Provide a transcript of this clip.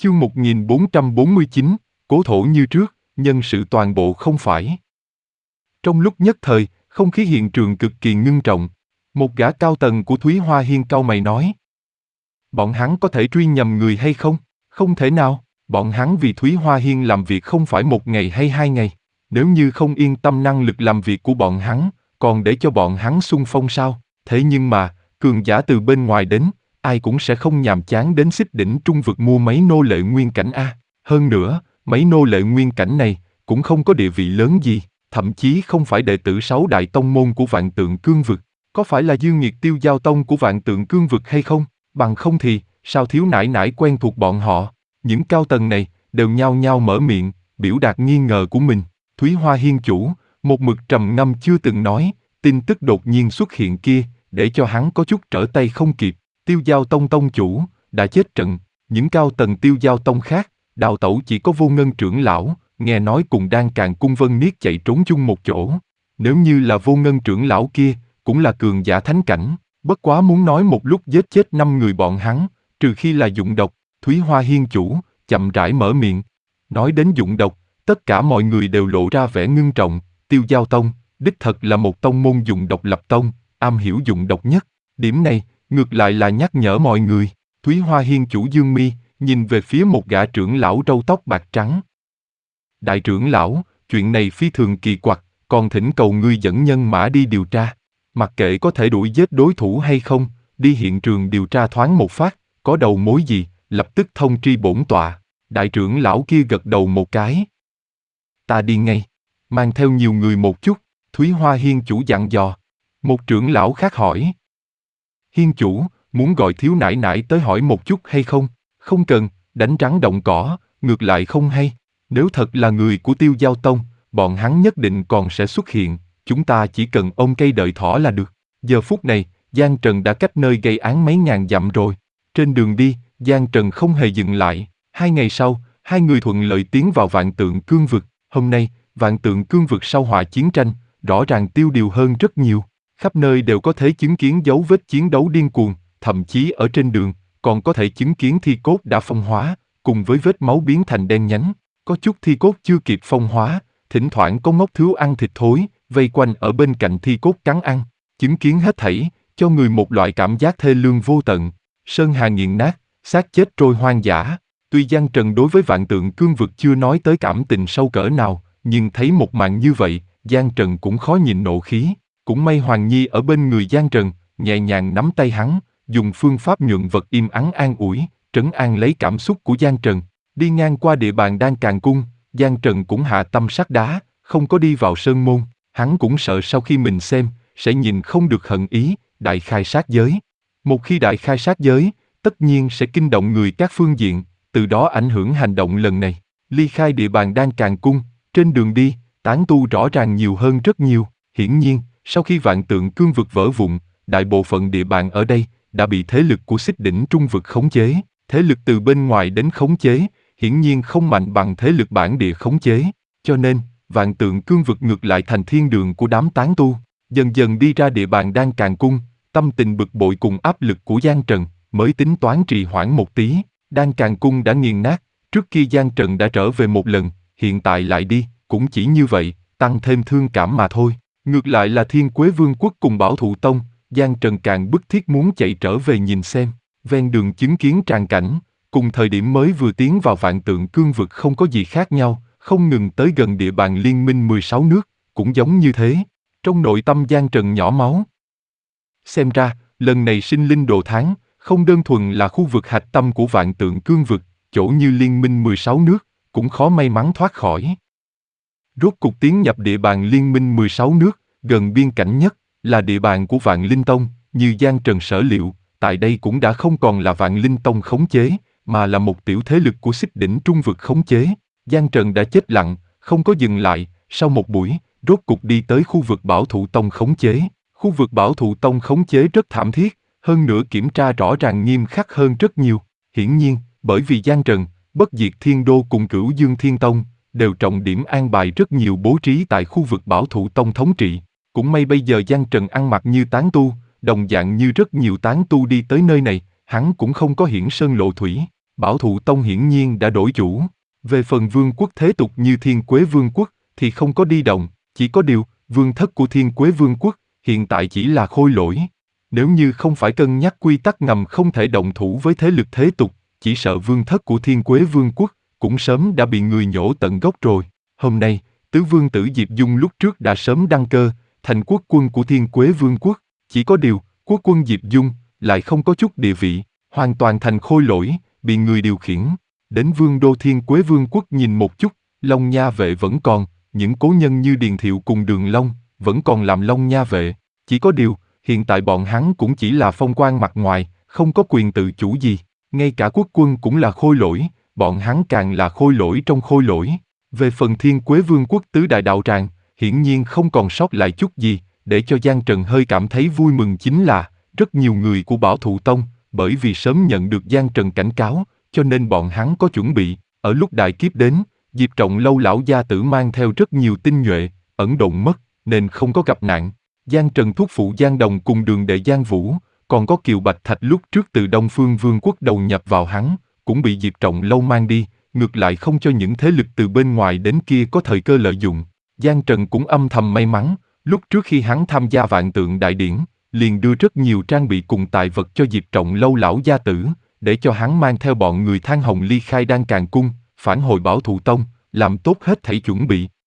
Chương 1449, cố thổ như trước, nhân sự toàn bộ không phải. Trong lúc nhất thời, không khí hiện trường cực kỳ ngưng trọng. Một gã cao tầng của Thúy Hoa Hiên cau mày nói. Bọn hắn có thể truy nhầm người hay không? Không thể nào, bọn hắn vì Thúy Hoa Hiên làm việc không phải 1 ngày hay 2 ngày. Nếu như không yên tâm năng lực làm việc của bọn hắn, còn để cho bọn hắn xung phong sao? Thế nhưng mà, cường giả từ bên ngoài đến, ai cũng sẽ không nhàm chán đến xích đỉnh trung vực mua mấy nô lệ nguyên cảnh a. Hơn nữa, mấy nô lệ nguyên cảnh này cũng không có địa vị lớn gì, thậm chí không phải đệ tử 6 đại tông môn của Vạn Tượng Cương vực. Có phải là Dương Nghiệt Tiêu Giao Tông của Vạn Tượng Cương vực hay không? Bằng không thì, sao thiếu nải nải quen thuộc bọn họ? Những cao tầng này đều nhao nhao mở miệng, biểu đạt nghi ngờ của mình. Thúy Hoa Hiên chủ, một mực trầm ngâm chưa từng nói, tin tức đột nhiên xuất hiện kia, để cho hắn có chút trở tay không kịp. Tiêu Giao Tông tông chủ đã chết trận. Những cao tầng Tiêu Giao Tông khác, đạo tẩu chỉ có Vô Ngân trưởng lão, nghe nói cùng Đan Càn Cung Vân Niết chạy trốn chung một chỗ. Nếu như là Vô Ngân trưởng lão kia, cũng là cường giả thánh cảnh, bất quá muốn nói một lúc giết chết 5 người bọn hắn, trừ khi là dụng độc. Thúy Hoa Hiên chủ chậm rãi mở miệng. Nói đến dụng độc, tất cả mọi người đều lộ ra vẻ ngưng trọng. Tiêu Giao Tông đích thật là một tông môn dụng độc lập tông, am hiểu dụng độc nhất. Điểm này ngược lại là nhắc nhở mọi người. Thúy Hoa Hiên chủ dương mi nhìn về phía một gã trưởng lão râu tóc bạc trắng. Đại trưởng lão, chuyện này phi thường kỳ quặc, còn thỉnh cầu ngươi dẫn nhân mã đi điều tra. Mặc kệ có thể đuổi giết đối thủ hay không, đi hiện trường điều tra thoáng một phát, có đầu mối gì, lập tức thông tri bổn tọa. Đại trưởng lão kia gật đầu một cái. Ta đi ngay, mang theo nhiều người một chút. Thúy Hoa Hiên chủ dặn dò. Một trưởng lão khác hỏi. Hiên chủ, muốn gọi thiếu nải nải tới hỏi một chút hay không? Không cần, đánh rắn động cỏ, ngược lại không hay. Nếu thật là người của Tiêu Giao Tông, bọn hắn nhất định còn sẽ xuất hiện, chúng ta chỉ cần ôm cây đợi thỏ là được. Giờ phút này, Giang Trần đã cách nơi gây án mấy ngàn dặm rồi. Trên đường đi, Giang Trần không hề dừng lại. 2 ngày sau, hai người thuận lợi tiến vào Vạn Tượng Cương vực. Hôm nay, Vạn Tượng Cương vực sau họa chiến tranh, rõ ràng tiêu điều hơn rất nhiều. Khắp nơi đều có thể chứng kiến dấu vết chiến đấu điên cuồng, thậm chí ở trên đường, còn có thể chứng kiến thi cốt đã phong hóa, cùng với vết máu biến thành đen nhánh. Có chút thi cốt chưa kịp phong hóa, thỉnh thoảng có ngốc thú ăn thịt thối, vây quanh ở bên cạnh thi cốt cắn ăn. Chứng kiến hết thảy, cho người một loại cảm giác thê lương vô tận. Sơn hà nghiền nát, xác chết trôi hoang dã. Tuy Giang Trần đối với Vạn Tượng Cương vực chưa nói tới cảm tình sâu cỡ nào, nhưng thấy một màn như vậy, Giang Trần cũng khó nhìn nộ khí. Cũng may Hoàng Nhi ở bên người Giang Trần, nhẹ nhàng nắm tay hắn, dùng phương pháp nhuận vật im ắng an ủi, trấn an lấy cảm xúc của Giang Trần. Đi ngang qua địa bàn Đan Càn Cung, Giang Trần cũng hạ tâm sắt đá, không có đi vào sơn môn. Hắn cũng sợ sau khi mình xem, sẽ nhìn không được hận ý, đại khai sát giới. Một khi đại khai sát giới, tất nhiên sẽ kinh động người các phương diện, từ đó ảnh hưởng hành động lần này. Ly khai địa bàn Đan Càn Cung, trên đường đi, tán tu rõ ràng nhiều hơn rất nhiều. Hiển nhiên, sau khi Vạn Tượng Cương vực vỡ vụn, đại bộ phận địa bàn ở đây đã bị thế lực của xích đỉnh trung vực khống chế. Thế lực từ bên ngoài đến khống chế, hiển nhiên không mạnh bằng thế lực bản địa khống chế. Cho nên, Vạn Tượng Cương vực ngược lại thành thiên đường của đám tán tu. Dần dần đi ra địa bàn Đan Càn Cung, tâm tình bực bội cùng áp lực của Giang Trần mới tính toán trì hoãn một tí. Đan Càn Cung đã nghiền nát, trước kia Giang Trần đã trở về một lần, hiện tại lại đi, cũng chỉ như vậy, tăng thêm thương cảm mà thôi. Ngược lại là Thiên Quế Vương quốc cùng Bảo Thụ Tông, Giang Trần càng bức thiết muốn chạy trở về nhìn xem. Ven đường chứng kiến tràn cảnh, cùng thời điểm mới vừa tiến vào Vạn Tượng Cương vực không có gì khác nhau, không ngừng tới gần địa bàn liên minh 16 nước, cũng giống như thế. Trong nội tâm Giang Trần nhỏ máu. Xem ra, lần này sinh linh đồ tháng, không đơn thuần là khu vực hạch tâm của Vạn Tượng Cương vực, chỗ như liên minh 16 nước, cũng khó may mắn thoát khỏi. Rốt cục tiến nhập địa bàn liên minh 16 nước, gần biên cảnh nhất, là địa bàn của Vạn Linh Tông, như Giang Trần sở liệu, tại đây cũng đã không còn là Vạn Linh Tông khống chế, mà là một tiểu thế lực của xích đỉnh trung vực khống chế. Giang Trần đã chết lặng, không có dừng lại, sau một buổi, rốt cục đi tới khu vực Bảo Thụ Tông khống chế. Khu vực Bảo Thụ Tông khống chế rất thảm thiết, hơn nữa kiểm tra rõ ràng nghiêm khắc hơn rất nhiều. Hiển nhiên, bởi vì Giang Trần, Bất Diệt Thiên Đô cùng Cửu Dương Thiên Tông, đều trọng điểm an bài rất nhiều bố trí tại khu vực Bảo Thụ Tông thống trị. Cũng may bây giờ Giang Trần ăn mặc như tán tu, đồng dạng như rất nhiều tán tu đi tới nơi này, hắn cũng không có hiển sơn lộ thủy. Bảo Thụ Tông hiển nhiên đã đổi chủ. Về phần vương quốc thế tục như Thiên Quế Vương quốc, thì không có đi động, chỉ có điều, vương thất của Thiên Quế Vương quốc, hiện tại chỉ là khôi lỗi. Nếu như không phải cân nhắc quy tắc ngầm không thể động thủ với thế lực thế tục, chỉ sợ vương thất của Thiên Quế Vương quốc, cũng sớm đã bị người nhổ tận gốc rồi. Hôm nay, tứ vương tử Diệp Dung lúc trước đã sớm đăng cơ, thành quốc quân của Thiên Quế Vương quốc. Chỉ có điều, quốc quân Diệp Dung lại không có chút địa vị, hoàn toàn thành khôi lỗi, bị người điều khiển. Đến vương đô Thiên Quế Vương quốc nhìn một chút, Long Nha vệ vẫn còn, những cố nhân như Điền Thiệu cùng Đường Long, vẫn còn làm Long Nha vệ. Chỉ có điều, hiện tại bọn hắn cũng chỉ là phong quan mặt ngoài, không có quyền tự chủ gì. Ngay cả quốc quân cũng là khôi lỗi, bọn hắn càng là khôi lỗi trong khôi lỗi. Về phần Thiên Quế Vương quốc tứ đại đạo tràng, hiển nhiên không còn sót lại chút gì, để cho Giang Trần hơi cảm thấy vui mừng chính là, rất nhiều người của Bảo Thụ Tông, bởi vì sớm nhận được Giang Trần cảnh cáo, cho nên bọn hắn có chuẩn bị. Ở lúc đại kiếp đến, Diệp Trọng Lâu lão gia tử mang theo rất nhiều tinh nhuệ, ẩn độn mất, nên không có gặp nạn. Giang Trần thúc phụ Giang Đồng cùng đường đệ Giang Vũ, còn có Kiều Bạch Thạch lúc trước từ Đông Phương Vương quốc đầu nhập vào hắn, cũng bị Diệp Trọng Lâu mang đi, ngược lại không cho những thế lực từ bên ngoài đến kia có thời cơ lợi dụng. Giang Trần cũng âm thầm may mắn, lúc trước khi hắn tham gia Vạn Tượng Đại Điển, liền đưa rất nhiều trang bị cùng tài vật cho Diệp Trọng Lâu lão gia tử, để cho hắn mang theo bọn người Thang Hồng ly khai Đan Càn Cung, phản hồi Bảo Thụ Tông, làm tốt hết thảy chuẩn bị.